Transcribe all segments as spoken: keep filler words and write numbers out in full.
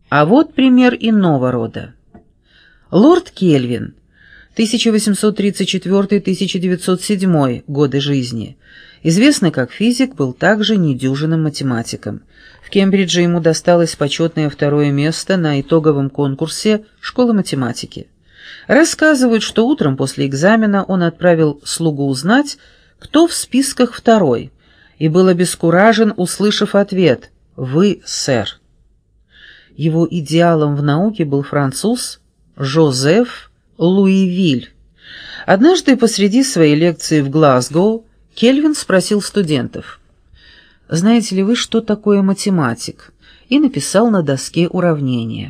А вот пример иного рода. Лорд Кельвин, тысяча восемьсот тридцать четвёртый — тысяча девятьсот седьмой годы жизни, известный как физик, был также недюжинным математиком. В Кембридже ему досталось почетное второе место на итоговом конкурсе школы математики. Рассказывают, что утром после экзамена он отправил слугу узнать, кто в списках второй, и был обескуражен, услышав ответ «Вы, сэр». Его идеалом в науке был француз Жозеф Луивиль. Однажды посреди своей лекции в Глазго Кельвин спросил студентов: «Знаете ли вы, что такое математик?» и написал на доске уравнение.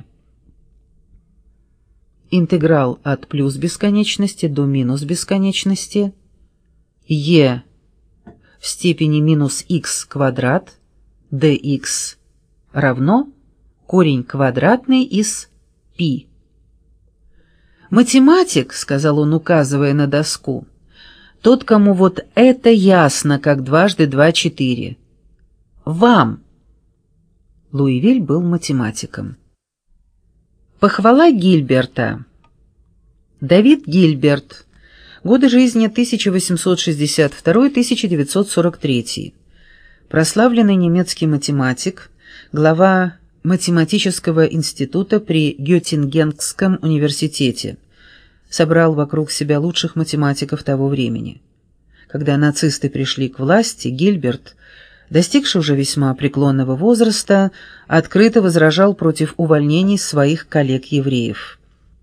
Интеграл от плюс бесконечности до минус бесконечности e в степени минус х квадрат dx равно корень квадратный из π. «Математик, — сказал он, указывая на доску, — тот, кому вот это ясно, как дважды два — четыре. Вам!» Луивиль был математиком. Похвала Гильберта. Давид Гильберт. Годы жизни тысяча восемьсот шестьдесят второй — тысяча девятьсот сорок третий. Прославленный немецкий математик, глава математического института при Геттингенском университете, собрал вокруг себя лучших математиков того времени. Когда нацисты пришли к власти, Гильберт, достигший уже весьма преклонного возраста, открыто возражал против увольнений своих коллег-евреев.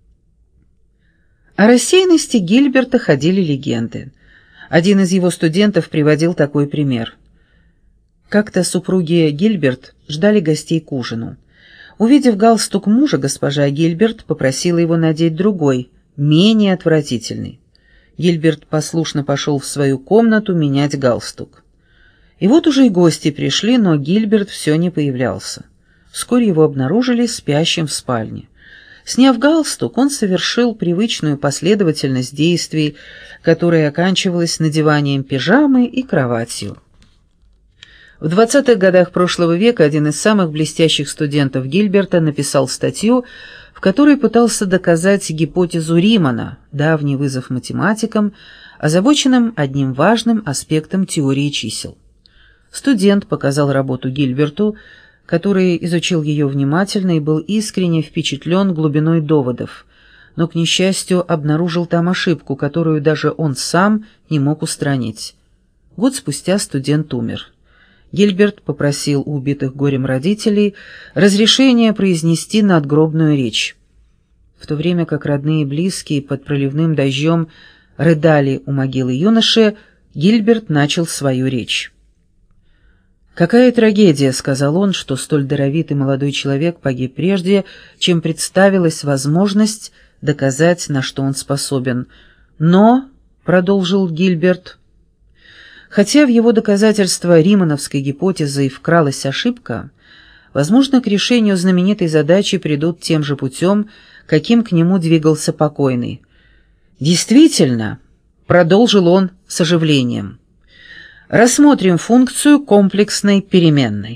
О рассеянности Гильберта ходили легенды. Один из его студентов приводил такой пример. Как-то супруги Гильберт ждали гостей к ужину. Увидев галстук мужа, госпожа Гильберт попросила его надеть другой, менее отвратительный. Гильберт послушно пошел в свою комнату менять галстук. И вот уже и гости пришли, но Гильберт все не появлялся. Вскоре его обнаружили спящим в спальне. Сняв галстук, он совершил привычную последовательность действий, которая оканчивалась надеванием пижамы и кроватью. В двадцатых годах прошлого века один из самых блестящих студентов Гильберта написал статью, в которой пытался доказать гипотезу Римана, давний вызов математикам, озабоченным одним важным аспектом теории чисел. Студент показал работу Гильберту, который изучил ее внимательно и был искренне впечатлен глубиной доводов, но, к несчастью, обнаружил там ошибку, которую даже он сам не мог устранить. Год спустя студент умер. Гильберт попросил у убитых горем родителей разрешения произнести надгробную речь. В то время как родные и близкие под проливным дождем рыдали у могилы юноши, Гильберт начал свою речь. «Какая трагедия, — сказал он, — что столь даровитый молодой человек погиб прежде, чем представилась возможность доказать, на что он способен. Но, — продолжил Гильберт, — хотя в его доказательство римановской гипотезы и вкралась ошибка, возможно, к решению знаменитой задачи придут тем же путем, каким к нему двигался покойный. Действительно, — продолжил он с оживлением, — рассмотрим функцию комплексной переменной.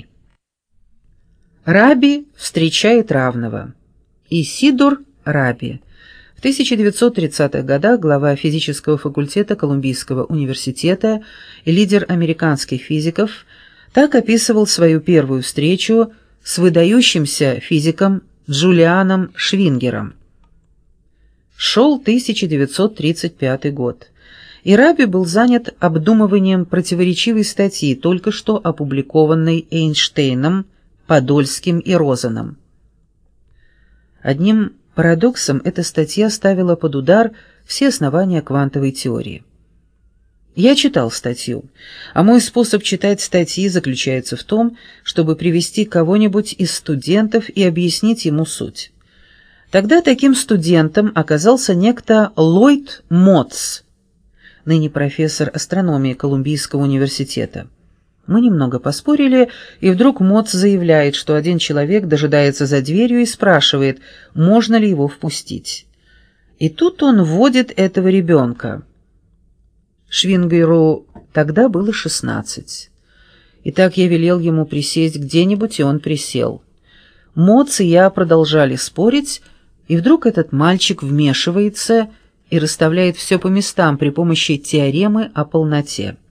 Раби встречает равного. Исидор Раби. В тысяча девятьсот тридцатых годах глава физического факультета Колумбийского университета и лидер американских физиков так описывал свою первую встречу с выдающимся физиком Джулианом Швингером. Шел тысяча девятьсот тридцать пятый год, и Раби был занят обдумыванием противоречивой статьи, только что опубликованной Эйнштейном, Подольским и Розеном. Одним парадоксом эта статья ставила под удар все основания квантовой теории. Я читал статью, а мой способ читать статьи заключается в том, чтобы привести кого-нибудь из студентов и объяснить ему суть. Тогда таким студентом оказался некто Ллойд Мотс, ныне профессор астрономии Колумбийского университета. Мы немного поспорили, и вдруг Мотс заявляет, что один человек дожидается за дверью и спрашивает, можно ли его впустить. И тут он вводит этого ребенка. Швингеру тогда было шестнадцать. Итак, я велел ему присесть где-нибудь, и он присел. Моц и я продолжали спорить, и вдруг этот мальчик вмешивается и расставляет все по местам при помощи теоремы о полноте.